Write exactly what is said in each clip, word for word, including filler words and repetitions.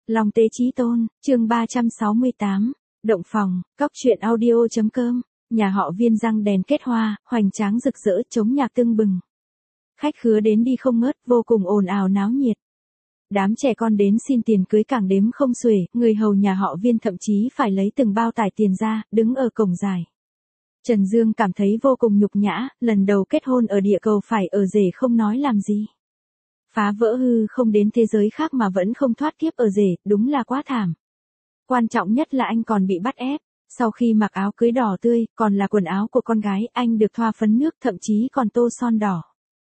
Long Tế Chí Tôn, chương ba trăm sáu mươi tám, Động phòng, cóc truyện audio.com, nhà họ Viên răng đèn kết hoa, hoành tráng rực rỡ, chống nhạc tưng bừng. Khách khứa đến đi không ngớt, vô cùng ồn ào náo nhiệt. Đám trẻ con đến xin tiền cưới càng đếm không xuể, người hầu nhà họ Viên thậm chí phải lấy từng bao tải tiền ra, đứng ở cổng dài. Trần Dương cảm thấy vô cùng nhục nhã, lần đầu kết hôn ở địa cầu phải ở rể không nói làm gì. Phá vỡ hư không đến thế giới khác mà vẫn không thoát kiếp ở rể, đúng là quá thảm. Quan trọng nhất là anh còn bị bắt ép, sau khi mặc áo cưới đỏ tươi, còn là quần áo của con gái, anh được thoa phấn nước, thậm chí còn tô son đỏ.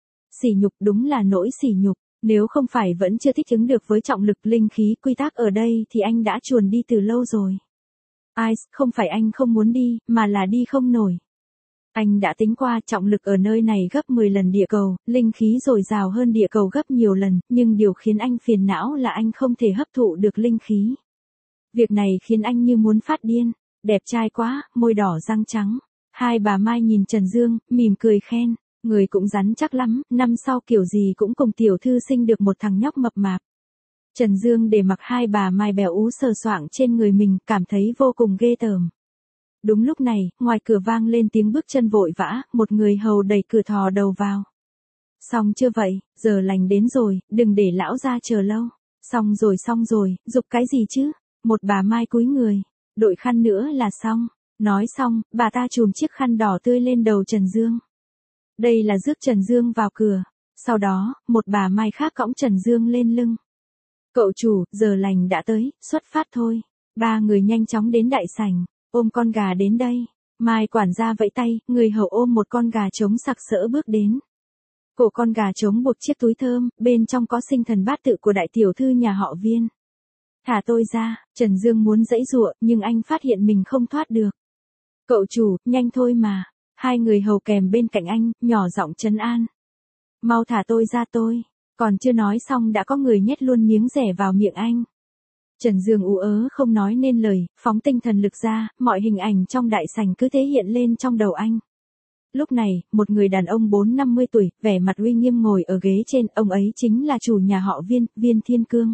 Sỉ nhục, đúng là nỗi sỉ nhục, nếu không phải vẫn chưa thích ứng được với trọng lực linh khí quy tắc ở đây thì anh đã chuồn đi từ lâu rồi. Ice, không phải anh không muốn đi, mà là đi không nổi. Anh đã tính qua trọng lực ở nơi này gấp mười lần địa cầu, linh khí dồi dào hơn địa cầu gấp nhiều lần, nhưng điều khiến anh phiền não là anh không thể hấp thụ được linh khí. Việc này khiến anh như muốn phát điên, đẹp trai quá, môi đỏ răng trắng. Hai bà Mai nhìn Trần Dương, mỉm cười khen, người cũng rắn chắc lắm, năm sau kiểu gì cũng cùng tiểu thư sinh được một thằng nhóc mập mạp. Trần Dương để mặc hai bà Mai bèo ú sờ soạng trên người mình, cảm thấy vô cùng ghê tởm. Đúng lúc này, ngoài cửa vang lên tiếng bước chân vội vã, một người hầu đẩy cửa thò đầu vào. Xong chưa vậy, giờ lành đến rồi, đừng để lão ra chờ lâu. Xong rồi xong rồi, giục cái gì chứ? Một bà Mai cúi người, đội khăn nữa là xong. Nói xong, bà ta chùm chiếc khăn đỏ tươi lên đầu Trần Dương. Đây là rước Trần Dương vào cửa. Sau đó, một bà Mai khác cõng Trần Dương lên lưng. Cậu chủ, giờ lành đã tới, xuất phát thôi. Ba người nhanh chóng đến đại sảnh. Ôm con gà đến đây. Mai quản gia vẫy tay, người hầu ôm một con gà trống sặc sỡ bước đến. Cổ con gà trống buộc chiếc túi thơm, bên trong có sinh thần bát tự của đại tiểu thư nhà họ Viên. Thả tôi ra, Trần Dương muốn giãy giụa, nhưng anh phát hiện mình không thoát được. Cậu chủ, nhanh thôi mà. Hai người hầu kèm bên cạnh anh, nhỏ giọng trấn an. Mau thả tôi ra tôi. Còn chưa nói xong đã có người nhét luôn miếng rẻ vào miệng anh. Trần Dương ú ớ không nói nên lời, phóng tinh thần lực ra, mọi hình ảnh trong đại sảnh cứ thế hiện lên trong đầu anh. Lúc này, một người đàn ông bốn năm mươi tuổi, vẻ mặt uy nghiêm ngồi ở ghế trên, ông ấy chính là chủ nhà họ Viên, Viên Thiên Cương.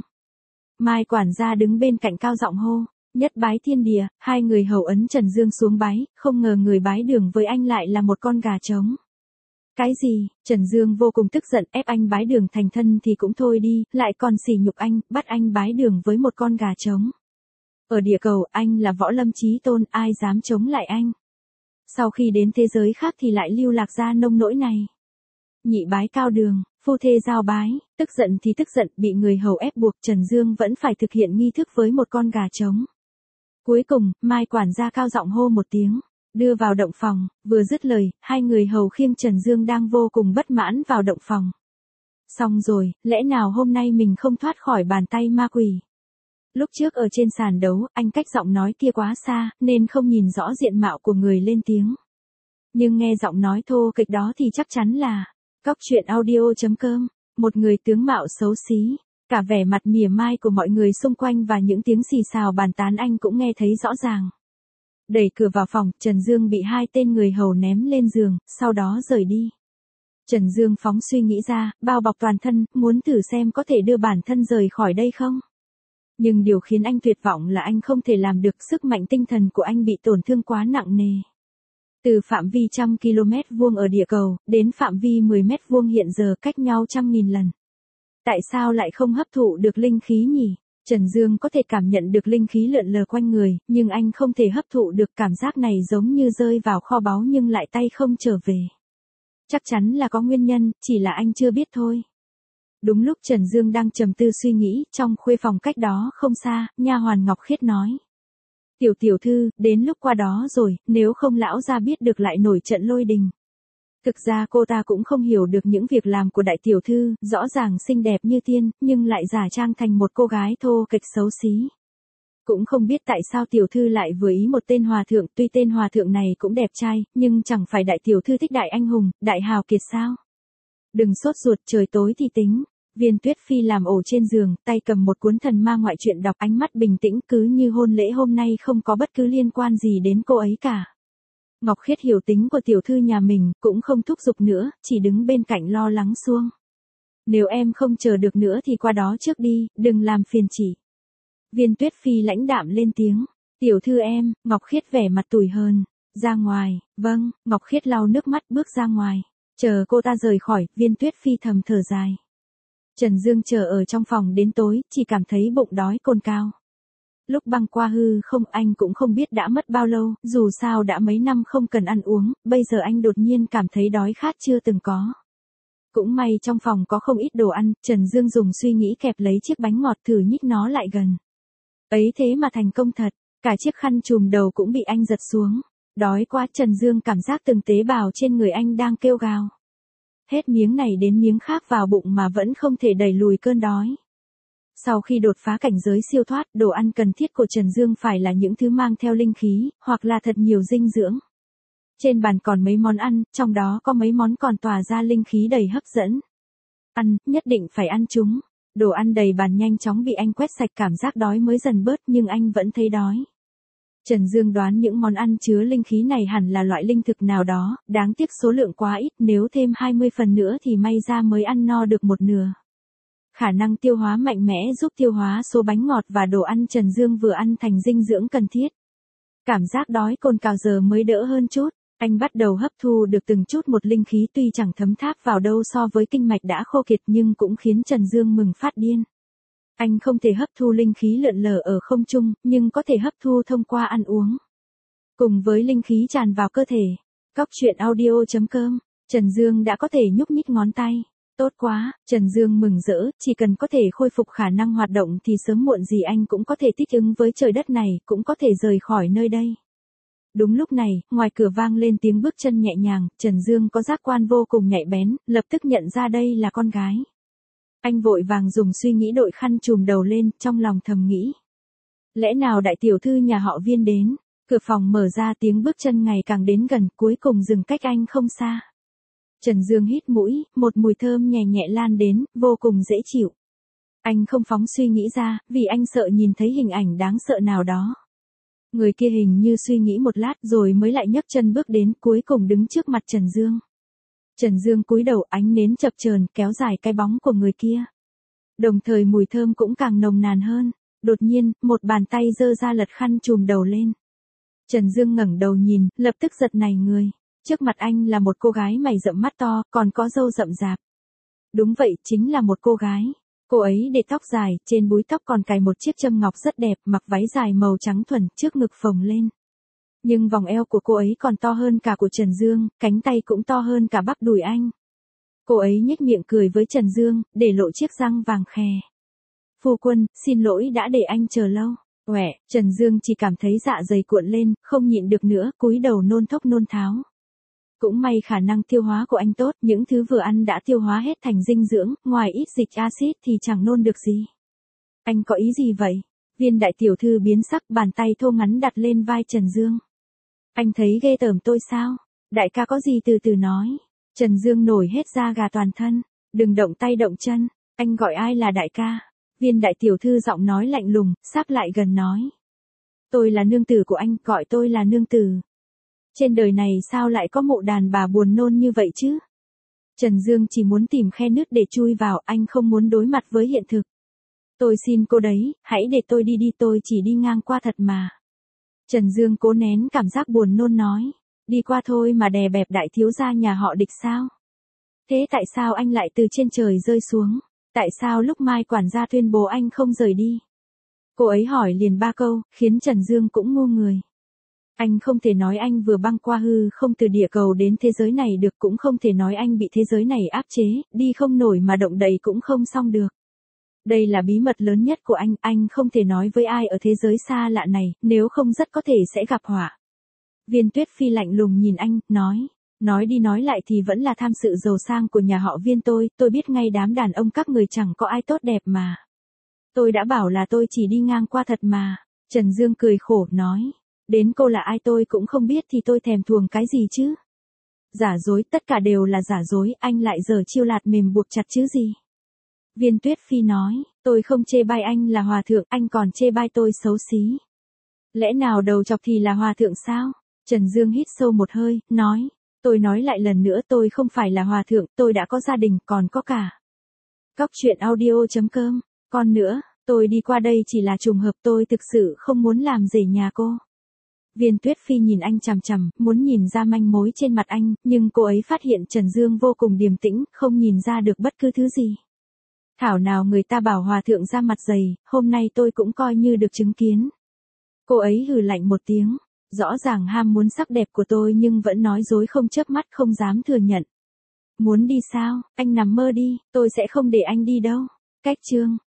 Mai quản gia đứng bên cạnh cao giọng hô, nhất bái thiên địa, hai người hầu ấn Trần Dương xuống bái, không ngờ người bái đường với anh lại là một con gà trống. Cái gì? Trần Dương vô cùng tức giận, ép anh bái đường thành thân thì cũng thôi đi, lại còn sỉ nhục anh, bắt anh bái đường với một con gà trống. Ở địa cầu, anh là võ lâm chí tôn, ai dám chống lại anh. Sau khi đến thế giới khác thì lại lưu lạc ra nông nỗi này. Nhị bái cao đường, phu thê giao bái, tức giận thì tức giận, bị người hầu ép buộc, Trần Dương vẫn phải thực hiện nghi thức với một con gà trống. Cuối cùng, Mai quản gia cao giọng hô một tiếng. Đưa vào động phòng, vừa dứt lời, hai người hầu khiêng Trần Dương đang vô cùng bất mãn vào động phòng. Xong rồi, lẽ nào hôm nay mình không thoát khỏi bàn tay ma quỷ? Lúc trước ở trên sàn đấu, anh cách giọng nói kia quá xa, nên không nhìn rõ diện mạo của người lên tiếng. Nhưng nghe giọng nói thô kịch đó thì chắc chắn là cóc truyện audio.com, một người tướng mạo xấu xí. Cả vẻ mặt mỉa mai của mọi người xung quanh và những tiếng xì xào bàn tán anh cũng nghe thấy rõ ràng. Đẩy cửa vào phòng, Trần Dương bị hai tên người hầu ném lên giường, sau đó rời đi. Trần Dương phóng suy nghĩ ra, bao bọc toàn thân, muốn thử xem có thể đưa bản thân rời khỏi đây không. Nhưng điều khiến anh tuyệt vọng là anh không thể làm được, sức mạnh tinh thần của anh bị tổn thương quá nặng nề. Từ phạm vi trăm km vuông ở địa cầu, đến phạm vi mười mét vuông hiện giờ cách nhau trăm nghìn lần. Tại sao lại không hấp thụ được linh khí nhỉ? Trần Dương có thể cảm nhận được linh khí lượn lờ quanh người, nhưng anh không thể hấp thụ được, cảm giác này giống như rơi vào kho báu nhưng lại tay không trở về. Chắc chắn là có nguyên nhân, chỉ là anh chưa biết thôi. Đúng lúc Trần Dương đang trầm tư suy nghĩ, trong khuê phòng cách đó không xa, nha hoàn Ngọc Khiết nói. Tiểu tiểu thư, đến lúc qua đó rồi, nếu không lão gia biết được lại nổi trận lôi đình. Thực ra cô ta cũng không hiểu được những việc làm của đại tiểu thư, rõ ràng xinh đẹp như tiên, nhưng lại giả trang thành một cô gái thô kịch xấu xí. Cũng không biết tại sao tiểu thư lại vừa ý một tên hòa thượng, tuy tên hòa thượng này cũng đẹp trai, nhưng chẳng phải đại tiểu thư thích đại anh hùng, đại hào kiệt sao. Đừng sốt ruột, trời tối thì tính. Viên Tuyết Phi làm ổ trên giường, tay cầm một cuốn thần ma ngoại truyện đọc, ánh mắt bình tĩnh, cứ như hôn lễ hôm nay không có bất cứ liên quan gì đến cô ấy cả. Ngọc Khiết hiểu tính của tiểu thư nhà mình, cũng không thúc giục nữa, chỉ đứng bên cạnh lo lắng xuông. Nếu em không chờ được nữa thì qua đó trước đi, đừng làm phiền chị. Viên Tuyết Phi lãnh đạm lên tiếng. Tiểu thư em, Ngọc Khiết vẻ mặt tủi hờn. Ra ngoài, vâng, Ngọc Khiết lau nước mắt bước ra ngoài. Chờ cô ta rời khỏi, Viên Tuyết Phi thầm thở dài. Trần Dương chờ ở trong phòng đến tối, chỉ cảm thấy bụng đói cồn cào. Lúc băng qua hư không anh cũng không biết đã mất bao lâu, dù sao đã mấy năm không cần ăn uống, bây giờ anh đột nhiên cảm thấy đói khát chưa từng có. Cũng may trong phòng có không ít đồ ăn, Trần Dương dùng suy nghĩ kẹp lấy chiếc bánh ngọt thử nhích nó lại gần. Ấy thế mà thành công thật, cả chiếc khăn trùm đầu cũng bị anh giật xuống. Đói quá, Trần Dương cảm giác từng tế bào trên người anh đang kêu gào. Hết miếng này đến miếng khác vào bụng mà vẫn không thể đẩy lùi cơn đói. Sau khi đột phá cảnh giới siêu thoát, đồ ăn cần thiết của Trần Dương phải là những thứ mang theo linh khí, hoặc là thật nhiều dinh dưỡng. Trên bàn còn mấy món ăn, trong đó có mấy món còn tỏa ra linh khí đầy hấp dẫn. Ăn, nhất định phải ăn chúng. Đồ ăn đầy bàn nhanh chóng bị anh quét sạch, cảm giác đói mới dần bớt nhưng anh vẫn thấy đói. Trần Dương đoán những món ăn chứa linh khí này hẳn là loại linh thực nào đó, đáng tiếc số lượng quá ít, nếu thêm hai mươi phần nữa thì may ra mới ăn no được một nửa. Khả năng tiêu hóa mạnh mẽ giúp tiêu hóa số bánh ngọt và đồ ăn Trần Dương vừa ăn thành dinh dưỡng cần thiết. Cảm giác đói cồn cào giờ mới đỡ hơn chút, anh bắt đầu hấp thu được từng chút một linh khí tuy chẳng thấm tháp vào đâu so với kinh mạch đã khô kiệt nhưng cũng khiến Trần Dương mừng phát điên. Anh không thể hấp thu linh khí lượn lờ ở không trung, nhưng có thể hấp thu thông qua ăn uống. Cùng với linh khí tràn vào cơ thể. Cóc truyện audio chấm com, Trần Dương đã có thể nhúc nhích ngón tay. Tốt quá, Trần Dương mừng rỡ, chỉ cần có thể khôi phục khả năng hoạt động thì sớm muộn gì anh cũng có thể thích ứng với trời đất này, cũng có thể rời khỏi nơi đây. Đúng lúc này, ngoài cửa vang lên tiếng bước chân nhẹ nhàng, Trần Dương có giác quan vô cùng nhạy bén, lập tức nhận ra đây là con gái. Anh vội vàng dùng suy nghĩ đội khăn trùm đầu lên, trong lòng thầm nghĩ. Lẽ nào đại tiểu thư nhà họ Viên đến? Cửa phòng mở ra, tiếng bước chân ngày càng đến gần, cuối cùng dừng cách anh không xa. Trần Dương hít mũi, một mùi thơm nhẹ nhẹ lan đến, vô cùng dễ chịu. Anh không phóng suy nghĩ ra, vì anh sợ nhìn thấy hình ảnh đáng sợ nào đó. Người kia hình như suy nghĩ một lát rồi mới lại nhấc chân bước đến, cuối cùng đứng trước mặt Trần Dương. Trần Dương cúi đầu, ánh nến chập chờn kéo dài cái bóng của người kia. Đồng thời mùi thơm cũng càng nồng nàn hơn. Đột nhiên, một bàn tay giơ ra lật khăn trùm đầu lên. Trần Dương ngẩng đầu nhìn, lập tức giật nảy người. Trước mặt anh là một cô gái mày rậm mắt to, còn có râu rậm rạp. Đúng vậy, chính là một cô gái. Cô ấy để tóc dài, trên búi tóc còn cài một chiếc châm ngọc rất đẹp, mặc váy dài màu trắng thuần, trước ngực phồng lên. Nhưng vòng eo của cô ấy còn to hơn cả của Trần Dương, cánh tay cũng to hơn cả bắp đùi anh. Cô ấy nhếch miệng cười với Trần Dương, để lộ chiếc răng vàng khè. Phu quân, xin lỗi đã để anh chờ lâu. Uể, Trần Dương chỉ cảm thấy dạ dày cuộn lên, không nhịn được nữa, cúi đầu nôn thốc nôn tháo. Cũng may khả năng tiêu hóa của anh tốt, những thứ vừa ăn đã tiêu hóa hết thành dinh dưỡng, ngoài ít dịch axit thì chẳng nôn được gì. Anh có ý gì vậy? Viên đại tiểu thư biến sắc, bàn tay thô ngắn đặt lên vai Trần Dương. Anh thấy ghê tởm tôi sao? Đại ca có gì từ từ nói. Trần Dương nổi hết da gà toàn thân. Đừng động tay động chân, anh gọi ai là đại ca? Viên đại tiểu thư giọng nói lạnh lùng, sắp lại gần nói. Tôi là nương tử của anh, gọi tôi là nương tử. Trên đời này sao lại có mụ đàn bà buồn nôn như vậy chứ? Trần Dương chỉ muốn tìm khe nứt để chui vào, anh không muốn đối mặt với hiện thực. Tôi xin cô đấy, hãy để tôi đi đi, tôi chỉ đi ngang qua thật mà. Trần Dương cố nén cảm giác buồn nôn nói. Đi qua thôi mà đè bẹp đại thiếu gia nhà họ Địch sao? Thế tại sao anh lại từ trên trời rơi xuống? Tại sao lúc Mai quản gia tuyên bố anh không rời đi? Cô ấy hỏi liền ba câu, khiến Trần Dương cũng ngu người. Anh không thể nói anh vừa băng qua hư không từ địa cầu đến thế giới này được, cũng không thể nói anh bị thế giới này áp chế, đi không nổi mà động đậy cũng không xong được. Đây là bí mật lớn nhất của anh, anh không thể nói với ai ở thế giới xa lạ này, nếu không rất có thể sẽ gặp họa. Viên Tuyết Phi lạnh lùng nhìn anh, nói, nói đi nói lại thì vẫn là tham sự giàu sang của nhà họ Viên tôi, tôi biết ngay đám đàn ông các người chẳng có ai tốt đẹp mà. Tôi đã bảo là tôi chỉ đi ngang qua thật mà. Trần Dương cười khổ, nói, đến cô là ai tôi cũng không biết thì tôi thèm thuồng cái gì chứ. Giả dối, tất cả đều là giả dối, anh lại giở chiêu lạt mềm buộc chặt chứ gì. Viên Tuyết Phi nói, tôi không chê bai anh là hòa thượng, anh còn chê bai tôi xấu xí. Lẽ nào đầu chọc thì là hòa thượng sao? Trần Dương hít sâu một hơi, nói, tôi nói lại lần nữa, tôi không phải là hòa thượng, tôi đã có gia đình, còn có cả. Cóc truyện audio chấm com, còn nữa, Tôi đi qua đây chỉ là trùng hợp, tôi thực sự không muốn làm rể nhà cô. Viên Tuyết Phi nhìn anh chằm chằm, muốn nhìn ra manh mối trên mặt anh, nhưng cô ấy phát hiện Trần Dương vô cùng điềm tĩnh, không nhìn ra được bất cứ thứ gì. Thảo nào người ta bảo hòa thượng ra mặt dày, hôm nay tôi cũng coi như được chứng kiến. Cô ấy hừ lạnh một tiếng, rõ ràng ham muốn sắc đẹp của tôi nhưng vẫn nói dối không chớp mắt, không dám thừa nhận. Muốn đi sao, anh nằm mơ đi, tôi sẽ không để anh đi đâu. Cách chương